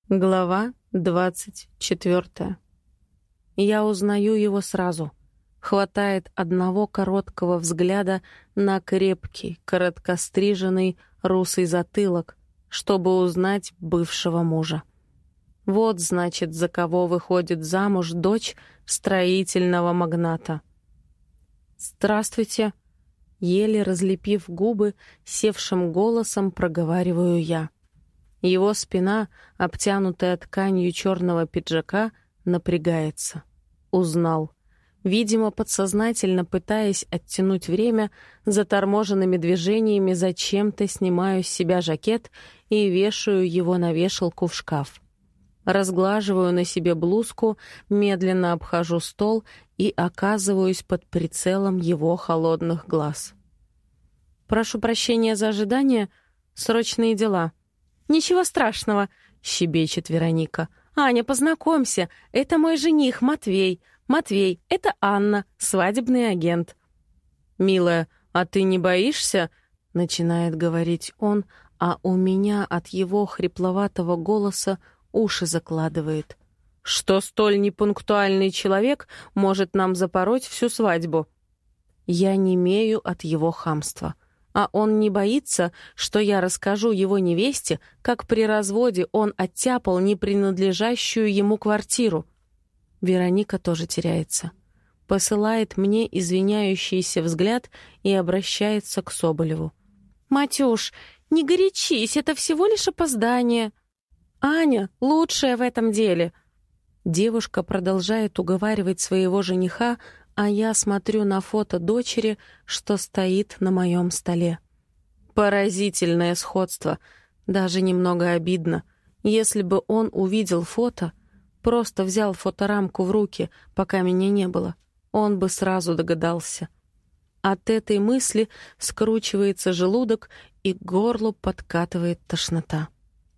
Глава 24. Я узнаю его сразу. Хватает одного короткого взгляда на крепкий, короткостриженный русый затылок, чтобы узнать бывшего мужа. Вот, значит, за кого выходит замуж дочь строительного магната. «Здравствуйте!» Еле разлепив губы, севшим голосом проговариваю я. Его спина, обтянутая тканью черного пиджака, напрягается. Узнал. Видимо, подсознательно пытаясь оттянуть время, заторможенными движениями зачем-то снимаю с себя жакет и вешаю его на вешалку в шкаф. Разглаживаю на себе блузку, медленно обхожу стол и оказываюсь под прицелом его холодных глаз. «Прошу прощения за ожидание. Срочные дела». «Ничего страшного», — щебечет Вероника. «Аня, познакомься, это мой жених Матвей. Матвей, это Анна, свадебный агент». «Милая, а ты не боишься?» — начинает говорить он, а у меня от его хрипловатого голоса уши закладывает. «Что столь непунктуальный человек может нам запороть всю свадьбу?» Я немею от его хамства. А он не боится, что я расскажу его невесте, как при разводе он оттяпал непринадлежащую ему квартиру. Вероника тоже теряется. Посылает мне извиняющийся взгляд и обращается к Соболеву. «Матюш, не горячись, это всего лишь опоздание. Аня лучшая в этом деле». Девушка продолжает уговаривать своего жениха, а я смотрю на фото дочери, что стоит на моем столе. Поразительное сходство, даже немного обидно. Если бы он увидел фото, просто взял фоторамку в руки, пока меня не было, он бы сразу догадался. От этой мысли скручивается желудок, и к горлу подкатывает тошнота.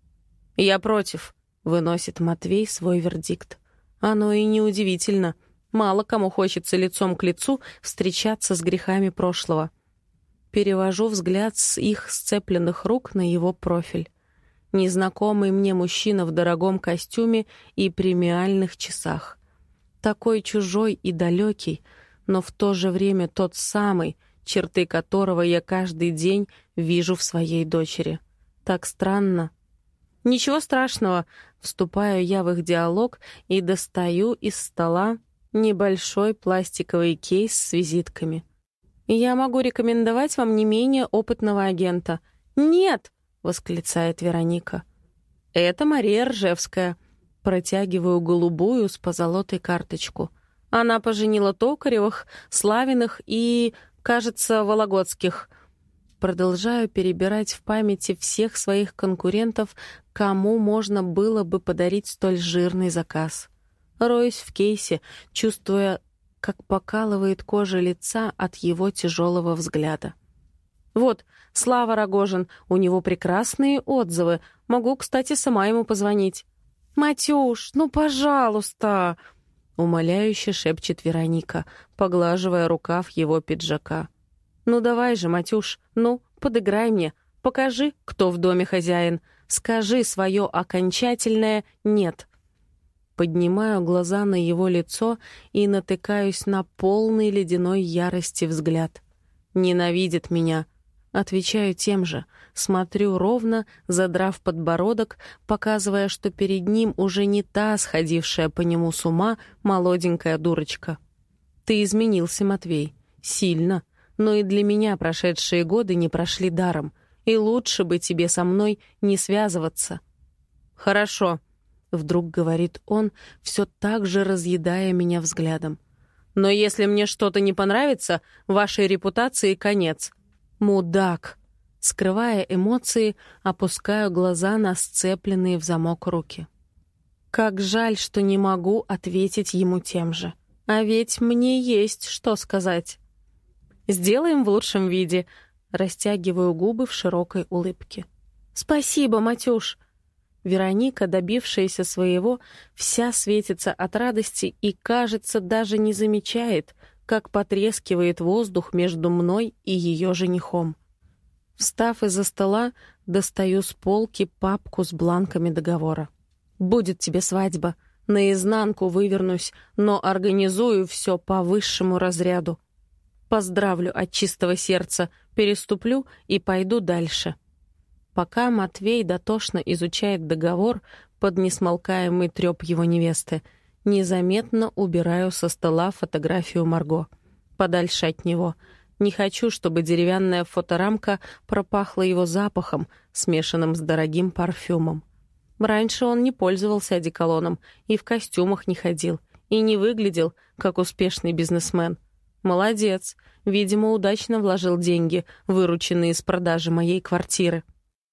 «Я против», — выносит Матвей свой вердикт. Оно и неудивительно. Мало кому хочется лицом к лицу встречаться с грехами прошлого. Перевожу взгляд с их сцепленных рук на его профиль. Незнакомый мне мужчина в дорогом костюме и премиальных часах. Такой чужой и далекий, но в то же время тот самый, черты которого я каждый день вижу в своей дочери. Так странно. «Ничего страшного», — вступаю я в их диалог и достаю из стола небольшой пластиковый кейс с визитками. «Я могу рекомендовать вам не менее опытного агента». «Нет!» — восклицает Вероника. «Это Мария Ржевская». Протягиваю голубую с позолотой карточку. Она поженила Токаревых, Славиных и, кажется, Вологодских. Продолжаю перебирать в памяти всех своих конкурентов, кому можно было бы подарить столь жирный заказ. Роюсь в кейсе, чувствуя, как покалывает кожа лица от его тяжелого взгляда. «Вот, Слава Рогожин, у него прекрасные отзывы. Могу, кстати, сама ему позвонить». «Матюш, ну, пожалуйста!» — умоляюще шепчет Вероника, поглаживая рукав его пиджака. «Ну, давай же, Матюш, ну, подыграй мне. Покажи, кто в доме хозяин. Скажи свое окончательное «нет». Поднимаю глаза на его лицо и натыкаюсь на полный ледяной ярости взгляд. Ненавидит меня. Отвечаю тем же. Смотрю ровно, задрав подбородок, показывая, что перед ним уже не та, сходившая по нему с ума, молоденькая дурочка. Ты изменился, Матвей. Сильно. Но и для меня прошедшие годы не прошли даром. И лучше бы тебе со мной не связываться. Хорошо. Вдруг говорит он, все так же разъедая меня взглядом. «Но если мне что-то не понравится, вашей репутации конец». «Мудак!» Скрывая эмоции, опускаю глаза на сцепленные в замок руки. Как жаль, что не могу ответить ему тем же. А ведь мне есть что сказать. «Сделаем в лучшем виде», растягиваю губы в широкой улыбке. «Спасибо, Матюш!» Вероника, добившаяся своего, вся светится от радости и, кажется, даже не замечает, как потрескивает воздух между мной и ее женихом. Встав из-за стола, достаю с полки папку с бланками договора. Будет тебе свадьба. Наизнанку вывернусь, но организую все по высшему разряду. Поздравлю от чистого сердца, переступлю и пойду дальше. Пока Матвей дотошно изучает договор под несмолкаемый трёп его невесты, незаметно убираю со стола фотографию Марго. Подальше от него. Не хочу, чтобы деревянная фоторамка пропахла его запахом, смешанным с дорогим парфюмом. Раньше он не пользовался одеколоном и в костюмах не ходил, и не выглядел, как успешный бизнесмен. Молодец. Видимо, удачно вложил деньги, вырученные с продажи моей квартиры.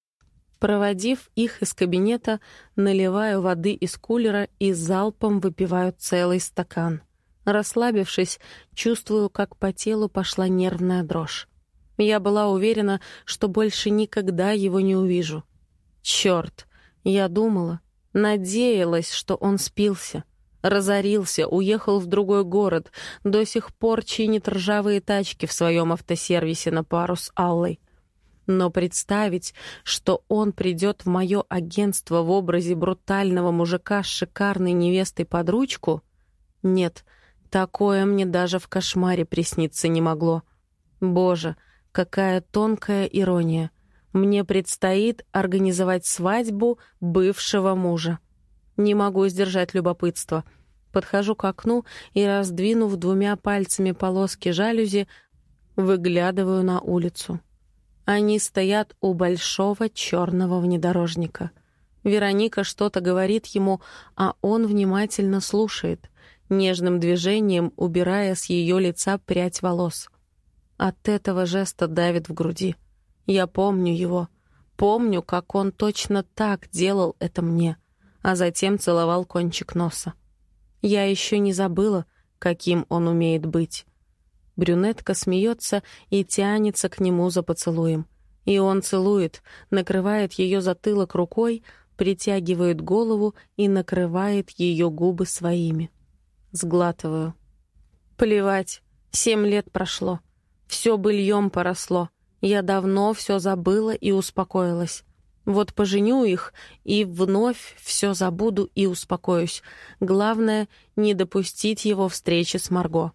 Проводив их из кабинета, наливаю воды из кулера и залпом выпиваю целый стакан. Расслабившись, чувствую, как по телу пошла нервная дрожь. Я была уверена, что больше никогда его не увижу. Черт! Я думала, надеялась, что он спился. Разорился, уехал в другой город, до сих пор чинит ржавые тачки в своем автосервисе на пару с Аллой. Но представить, что он придет в мое агентство в образе брутального мужика с шикарной невестой под ручку? Нет, такое мне даже в кошмаре присниться не могло. Боже, какая тонкая ирония. Мне предстоит организовать свадьбу бывшего мужа. Не могу сдержать любопытство. Подхожу к окну и, раздвинув двумя пальцами полоски жалюзи, выглядываю на улицу. Они стоят у большого черного внедорожника. Вероника что-то говорит ему, а он внимательно слушает, нежным движением убирая с ее лица прядь волос. От этого жеста давит в груди. Я помню его. Помню, как он точно так делал это мне, а затем целовал кончик носа. Я еще не забыла, каким он умеет быть. Брюнетка смеется и тянется к нему за поцелуем. И он целует, накрывает ее затылок рукой, притягивает голову и накрывает ее губы своими. Сглатываю. Плевать, 7 лет прошло. Все быльем поросло. Я давно все забыла и успокоилась. Вот поженю их, и вновь все забуду и успокоюсь. Главное, не допустить его встречи с Марго.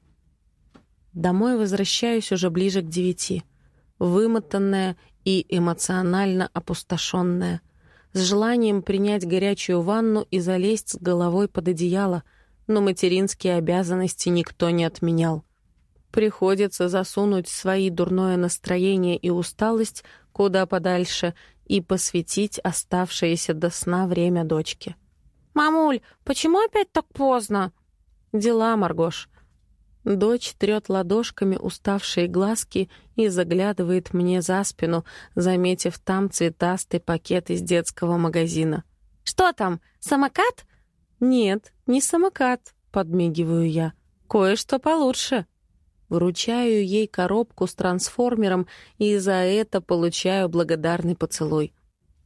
Домой возвращаюсь уже ближе к 9. Вымотанная и эмоционально опустошенная. С желанием принять горячую ванну и залезть с головой под одеяло, но материнские обязанности никто не отменял. Приходится засунуть свои дурное настроение и усталость куда подальше и посвятить оставшееся до сна время дочке. «Мамуль, почему опять так поздно?» «Дела, Маргош». Дочь трет ладошками уставшие глазки и заглядывает мне за спину, заметив там цветастый пакет из детского магазина. «Что там, самокат?» «Нет, не самокат», — подмигиваю я. «Кое-что получше». Вручаю ей коробку с трансформером и за это получаю благодарный поцелуй.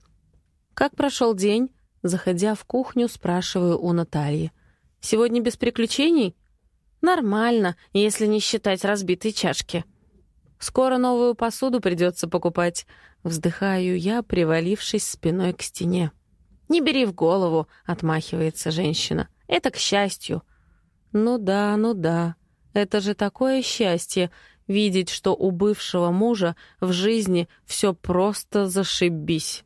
«Как прошел день?» Заходя в кухню, спрашиваю у Натальи. «Сегодня без приключений?» «Нормально, если не считать разбитой чашки». «Скоро новую посуду придется покупать», — вздыхаю я, привалившись спиной к стене. «Не бери в голову», — отмахивается женщина. «Это к счастью». «Ну да. Это же такое счастье — видеть, что у бывшего мужа в жизни все просто зашибись».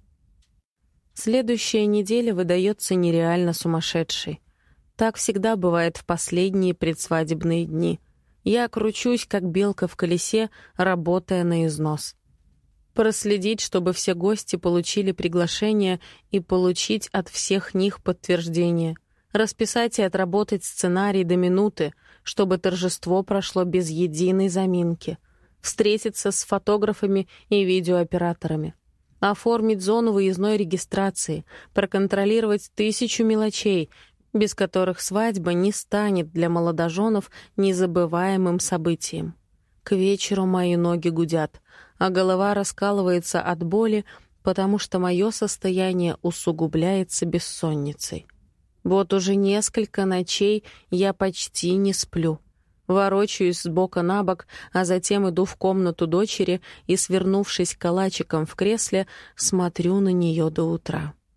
Следующая неделя выдается нереально сумасшедшей. Так всегда бывает в последние предсвадебные дни. Я кручусь, как белка в колесе, работая на износ. Проследить, чтобы все гости получили приглашение и получить от всех них подтверждение. Расписать и отработать сценарий до минуты, чтобы торжество прошло без единой заминки. Встретиться с фотографами и видеооператорами. Оформить зону выездной регистрации, проконтролировать 1000 мелочей, без которых свадьба не станет для молодоженов незабываемым событием. К вечеру мои ноги гудят, а голова раскалывается от боли, потому что мое состояние усугубляется бессонницей. Вот уже несколько ночей я почти не сплю. Ворочаюсь с бока на бок, а затем иду в комнату дочери и, свернувшись калачиком в кресле, смотрю на нее до утра.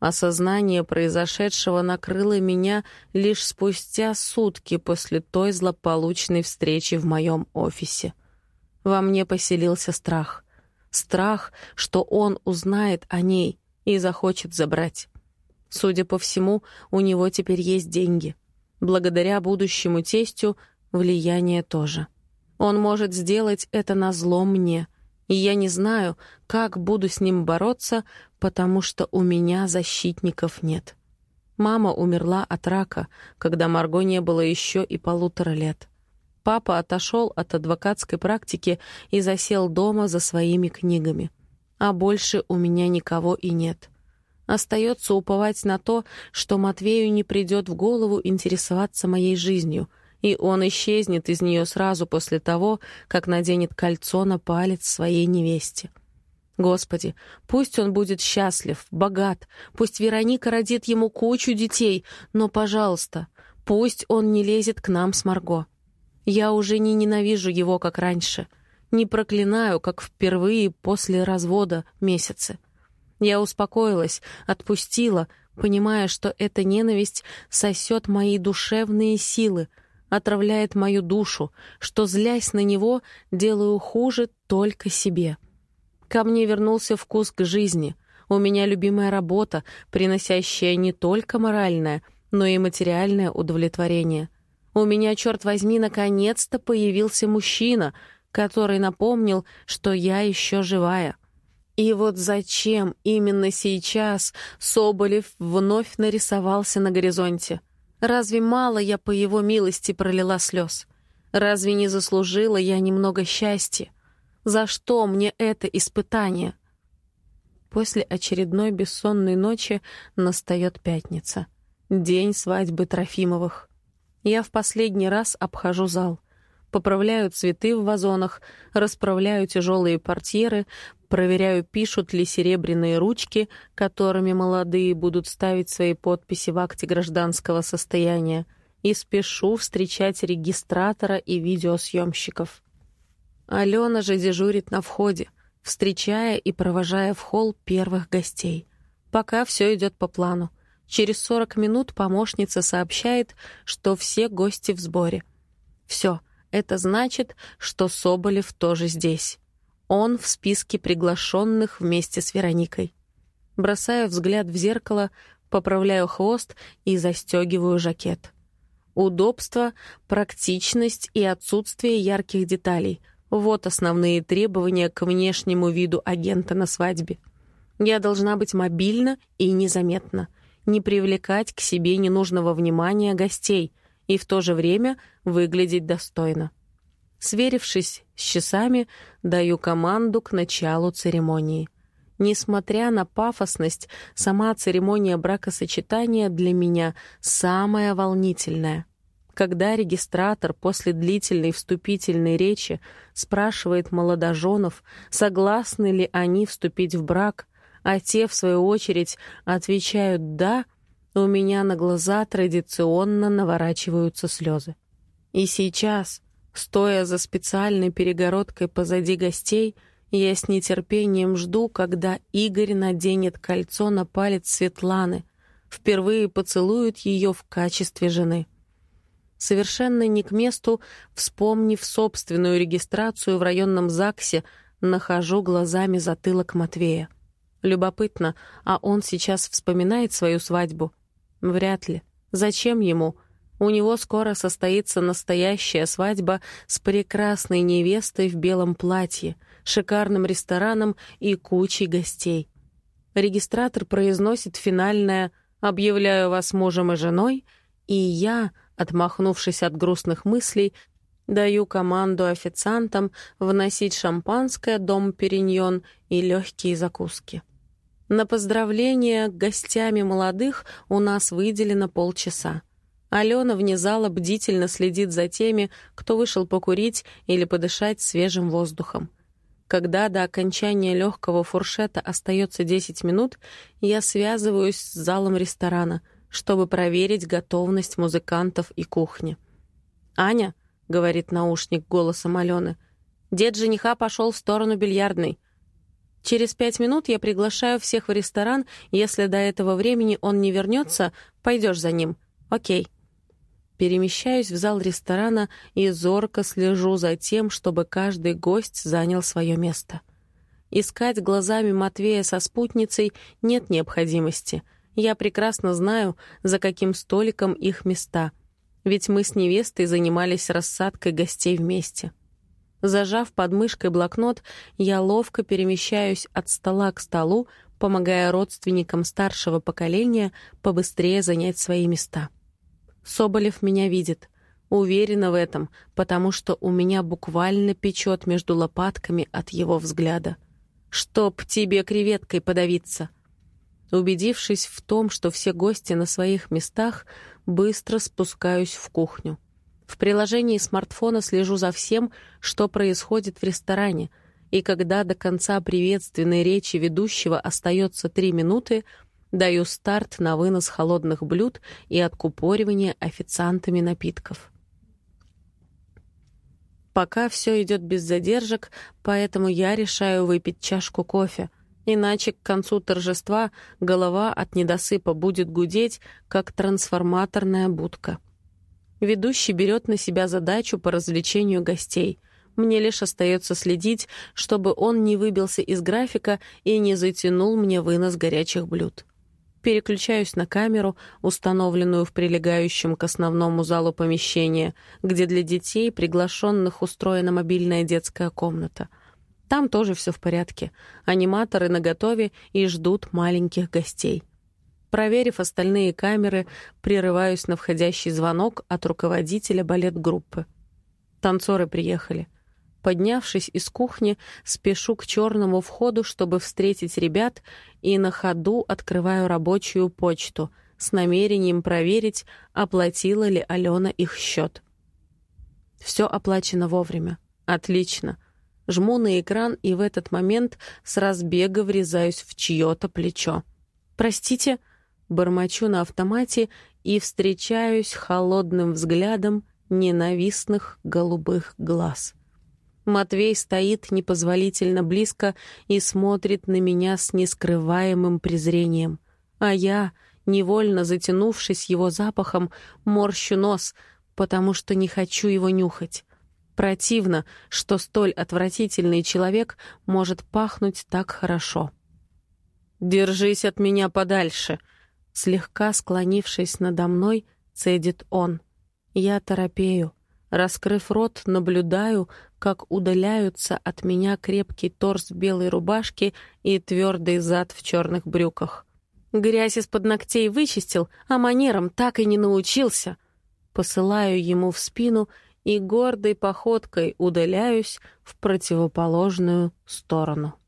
Осознание произошедшего накрыло меня лишь спустя сутки после той злополучной встречи в моем офисе. Во мне поселился страх. Страх, что он узнает о ней и захочет забрать. Судя по всему, у него теперь есть деньги. Благодаря будущему тестю влияние тоже. Он может сделать это назло мне, и я не знаю, как буду с ним бороться, потому что у меня защитников нет. Мама умерла от рака, когда Марго не было еще и 1,5 лет. Папа отошел от адвокатской практики и засел дома за своими книгами. А больше у меня никого и нет. Остается уповать на то, что Матвею не придет в голову интересоваться моей жизнью, и он исчезнет из нее сразу после того, как наденет кольцо на палец своей невесте. Господи, пусть он будет счастлив, богат, пусть Вероника родит ему кучу детей, но, пожалуйста, пусть он не лезет к нам с Марго. Я уже не ненавижу его, как раньше, не проклинаю, как впервые после развода месяцы. Я успокоилась, отпустила, понимая, что эта ненависть сосет мои душевные силы, отравляет мою душу, что, злясь на него, делаю хуже только себе. Ко мне вернулся вкус к жизни. У меня любимая работа, приносящая не только моральное, но и материальное удовлетворение. У меня, черт возьми, наконец-то появился мужчина, который напомнил, что я еще живая. И вот зачем именно сейчас Соболев вновь нарисовался на горизонте? Разве мало я по его милости пролила слез? Разве не заслужила я немного счастья? За что мне это испытание? После очередной бессонной ночи настает пятница. День свадьбы Трофимовых. Я в последний раз обхожу зал. Поправляю цветы в вазонах, расправляю тяжелые портьеры, проверяю, пишут ли серебряные ручки, которыми молодые будут ставить свои подписи в акте гражданского состояния, и спешу встречать регистратора и видеосъемщиков. Алена же дежурит на входе, встречая и провожая в холл первых гостей. Пока все идет по плану. Через 40 минут помощница сообщает, что все гости в сборе. Все, это значит, что Соболев тоже здесь. Он в списке приглашенных вместе с Вероникой. Бросаю взгляд в зеркало, поправляю хвост и застегиваю жакет. Удобство, практичность и отсутствие ярких деталей — вот основные требования к внешнему виду агента на свадьбе. Я должна быть мобильна и незаметна, не привлекать к себе ненужного внимания гостей и в то же время выглядеть достойно. Сверившись с часами, даю команду к началу церемонии. Несмотря на пафосность, сама церемония бракосочетания для меня самая волнительная. Когда регистратор после длительной вступительной речи спрашивает молодоженов, согласны ли они вступить в брак, а те, в свою очередь, отвечают «да», у меня на глаза традиционно наворачиваются слезы. И сейчас, стоя за специальной перегородкой позади гостей, я с нетерпением жду, когда Игорь наденет кольцо на палец Светланы, впервые поцелует ее в качестве жены. Совершенно не к месту, вспомнив собственную регистрацию в районном ЗАГСе, нахожу глазами затылок Матвея. Любопытно, а он сейчас вспоминает свою свадьбу? Вряд ли. Зачем ему? У него скоро состоится настоящая свадьба с прекрасной невестой в белом платье, шикарным рестораном и кучей гостей. Регистратор произносит финальное «Объявляю вас мужем и женой», и я, отмахнувшись от грустных мыслей, даю команду официантам вносить шампанское «Дом Периньон» и легкие закуски. На поздравления гостями молодых у нас выделено полчаса. Алена вне зала бдительно следит за теми, кто вышел покурить или подышать свежим воздухом. Когда до окончания легкого фуршета остается 10 минут, я связываюсь с залом ресторана, чтобы проверить готовность музыкантов и кухни. «Аня», — говорит наушник голосом Алены, — «дед жениха пошел в сторону бильярдной». Через 5 минут я приглашаю всех в ресторан. Если до этого времени он не вернется, пойдешь за ним. Окей. Перемещаюсь в зал ресторана и зорко слежу за тем, чтобы каждый гость занял свое место. Искать глазами Матвея со спутницей нет необходимости. Я прекрасно знаю, за каким столиком их места. Ведь мы с невестой занимались рассадкой гостей вместе. Зажав под мышкой блокнот, я ловко перемещаюсь от стола к столу, помогая родственникам старшего поколения побыстрее занять свои места. Соболев меня видит. Уверена в этом, потому что у меня буквально печет между лопатками от его взгляда. «Чтоб тебе креветкой подавиться!» Убедившись в том, что все гости на своих местах, быстро спускаюсь в кухню. В приложении смартфона слежу за всем, что происходит в ресторане, и когда до конца приветственной речи ведущего остается 3 минуты, даю старт на вынос холодных блюд и откупоривание официантами напитков. Пока все идет без задержек, поэтому я решаю выпить чашку кофе, иначе к концу торжества голова от недосыпа будет гудеть, как трансформаторная будка. Ведущий берет на себя задачу по развлечению гостей. Мне лишь остается следить, чтобы он не выбился из графика и не затянул мне вынос горячих блюд. Переключаюсь на камеру, установленную в прилегающем к основному залу помещения, где для детей, приглашенных, устроена мобильная детская комната. Там тоже все в порядке. Аниматоры наготове и ждут маленьких гостей. Проверив остальные камеры, прерываюсь на входящий звонок от руководителя балет-группы. Танцоры приехали. Поднявшись из кухни, спешу к черному входу, чтобы встретить ребят, и на ходу открываю рабочую почту с намерением проверить, оплатила ли Алена их счет. Все оплачено вовремя. Отлично. Жму на экран и в этот момент с разбега врезаюсь в чье-то плечо. «Простите», бормочу на автомате и встречаюсь холодным взглядом ненавистных голубых глаз. Матвей стоит непозволительно близко и смотрит на меня с нескрываемым презрением. А я, невольно затянувшись его запахом, морщу нос, потому что не хочу его нюхать. Противно, что столь отвратительный человек может пахнуть так хорошо. «Держись от меня подальше!» Слегка склонившись надо мной, цедит он. Я торопею. Раскрыв рот, наблюдаю, как удаляются от меня крепкий торс в белой рубашке и твердый зад в черных брюках. Грязь из-под ногтей вычистил, а манерам так и не научился. Посылаю ему в спину и гордой походкой удаляюсь в противоположную сторону.